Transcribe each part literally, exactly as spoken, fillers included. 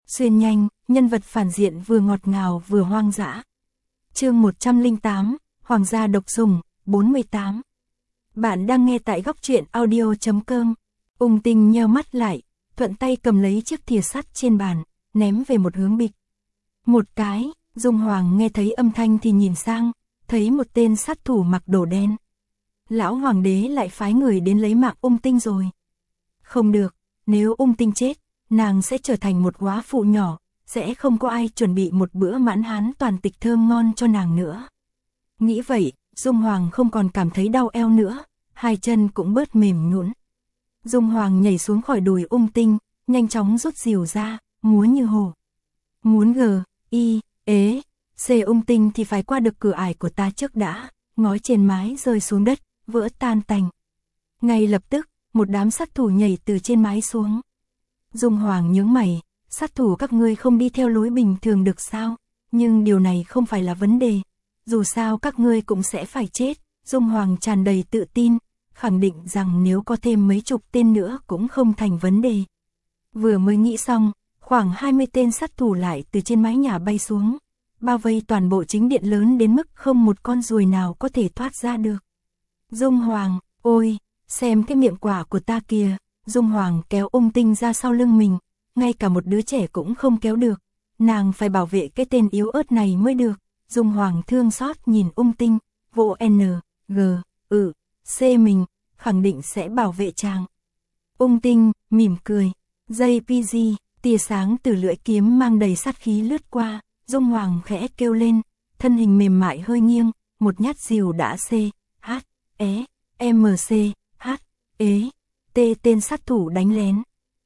xuyên nhanh, nhân vật phản diện vừa ngọt ngào vừa hoang dã. Chương một trăm lẻ tám, Hoàng gia độc sủng, bốn mươi tám. Bạn đang nghe tại góc truyện audio chấm com. Ung Tinh nheo mắt lại, thuận tay cầm lấy chiếc thìa sắt trên bàn, ném về một hướng bịch. Một cái, Dung Hoàng nghe thấy âm thanh thì nhìn sang, thấy một tên sát thủ mặc đồ đen. Lão hoàng đế lại phái người đến lấy mạng Ung Tinh rồi. Không được, nếu Ung Tinh chết, nàng sẽ trở thành một góa phụ nhỏ, sẽ không có ai chuẩn bị một bữa mãn hán toàn tịch thơm ngon cho nàng nữa. Nghĩ vậy, Dung Hoàng không còn cảm thấy đau eo nữa, hai chân cũng bớt mềm nhũn. Dung Hoàng nhảy xuống khỏi đùi Ung Tinh, nhanh chóng rút rìu ra, múa như hổ. Muốn gờ, y, ế, xê Ung Tinh thì phải qua được cửa ải của ta trước đã, ngói trên mái rơi xuống đất, vỡ tan tành. Ngay lập tức, một đám sát thủ nhảy từ trên mái xuống. Dung Hoàng nhướng mày, sát thủ các ngươi không đi theo lối bình thường được sao, nhưng điều này không phải là vấn đề, dù sao các ngươi cũng sẽ phải chết. Dung Hoàng tràn đầy tự tin, khẳng định rằng nếu có thêm mấy chục tên nữa cũng không thành vấn đề. Vừa mới nghĩ xong, khoảng hai mươi tên sát thủ lại từ trên mái nhà bay xuống, bao vây toàn bộ chính điện lớn đến mức không một con ruồi nào có thể thoát ra được. Dung Hoàng, ôi, xem cái miệng quả của ta kìa. Dung Hoàng kéo Ung Tinh ra sau lưng mình, ngay cả một đứa trẻ cũng không kéo được, nàng phải bảo vệ cái tên yếu ớt này mới được. Dung Hoàng thương xót nhìn Ung Tinh, vỗ N, G, ừ, C mình, khẳng định sẽ bảo vệ chàng. Ung Tinh, mỉm cười, dây pê giê, tia sáng từ lưỡi kiếm mang đầy sát khí lướt qua, Dung Hoàng khẽ kêu lên, thân hình mềm mại hơi nghiêng, một nhát rìu đã C, H, E, M C, H, ế, T tên sát thủ đánh lén.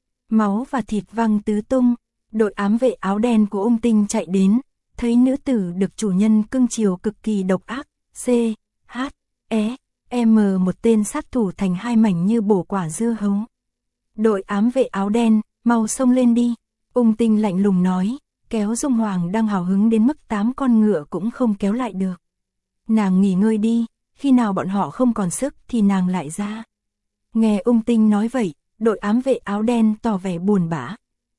Máu và thịt văng tứ tung, đội ám vệ áo đen của Ung Tinh chạy đến, thấy nữ tử được chủ nhân cưng chiều cực kỳ độc ác, C, H, E, M một tên sát thủ thành hai mảnh như bổ quả dưa hấu. Đội ám vệ áo đen, mau xông lên đi, Ung Tinh lạnh lùng nói, kéo Dung Hoàng đang hào hứng đến mức tám con ngựa cũng không kéo lại được. Nàng nghỉ ngơi đi, khi nào bọn họ không còn sức thì nàng lại ra. Nghe Ung Tinh nói vậy, đội ám vệ áo đen tỏ vẻ buồn bã.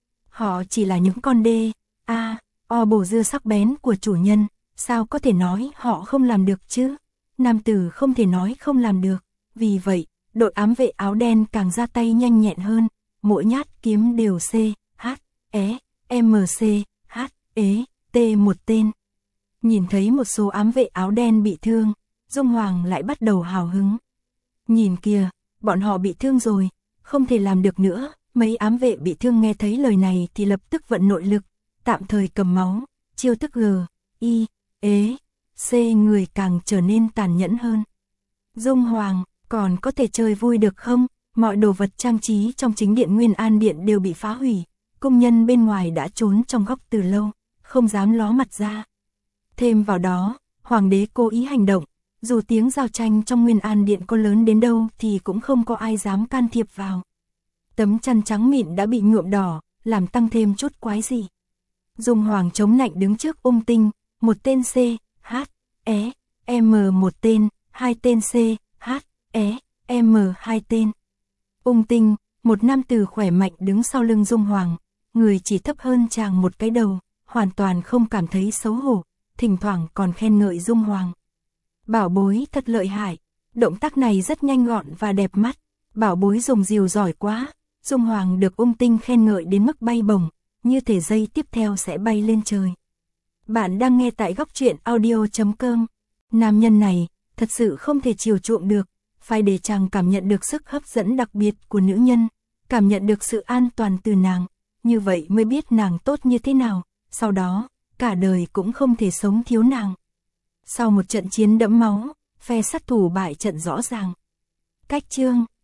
Họ chỉ là những con đê, a, o bổ dưa sắc bén của chủ nhân, sao có thể nói họ không làm được chứ? Nam tử không thể nói không làm được, vì vậy, đội ám vệ áo đen càng ra tay nhanh nhẹn hơn, mỗi nhát kiếm đều C, H, E, M C, H, ế, T một tên. Nhìn thấy một số ám vệ áo đen bị thương, Dung Hoàng lại bắt đầu hào hứng. Nhìn kìa, bọn họ bị thương rồi, không thể làm được nữa. Mấy ám vệ bị thương nghe thấy lời này thì lập tức vận nội lực, tạm thời cầm máu, chiêu thức G, I, ế, C người càng trở nên tàn nhẫn hơn. Dung Hoàng, còn có thể chơi vui được không? Mọi đồ vật trang trí trong chính điện Nguyên An Điện đều bị phá hủy, công nhân bên ngoài đã trốn trong góc từ lâu, không dám ló mặt ra. Thêm vào đó, Hoàng đế cố ý hành động, dù tiếng giao tranh trong Nguyên An Điện có lớn đến đâu thì cũng không có ai dám can thiệp vào. Tấm chăn trắng mịn đã bị nhuộm đỏ, làm tăng thêm chút quái dị. Dung Hoàng chống nạnh đứng trước Ung Tinh, một tên C, H, E, M một tên, hai tên C, H, E, M hai tên. Ung Tinh, một nam tử khỏe mạnh đứng sau lưng Dung Hoàng, người chỉ thấp hơn chàng một cái đầu, hoàn toàn không cảm thấy xấu hổ, thỉnh thoảng còn khen ngợi Dung Hoàng. Bảo bối thật lợi hại, động tác này rất nhanh gọn và đẹp mắt, bảo bối dùng rìu giỏi quá. Dung Hoàng được Ung Tinh khen ngợi đến mức bay bổng, như thể giây tiếp theo sẽ bay lên trời. Bạn đang nghe tại góc truyện audio chấm com. Nam nhân này, thật sự không thể chiều chuộng được, phải để chàng cảm nhận được sức hấp dẫn đặc biệt của nữ nhân, cảm nhận được sự an toàn từ nàng, như vậy mới biết nàng tốt như thế nào, sau đó, cả đời cũng không thể sống thiếu nàng. Sau một trận chiến đẫm máu, phe sát thủ bại trận rõ ràng. Cách chương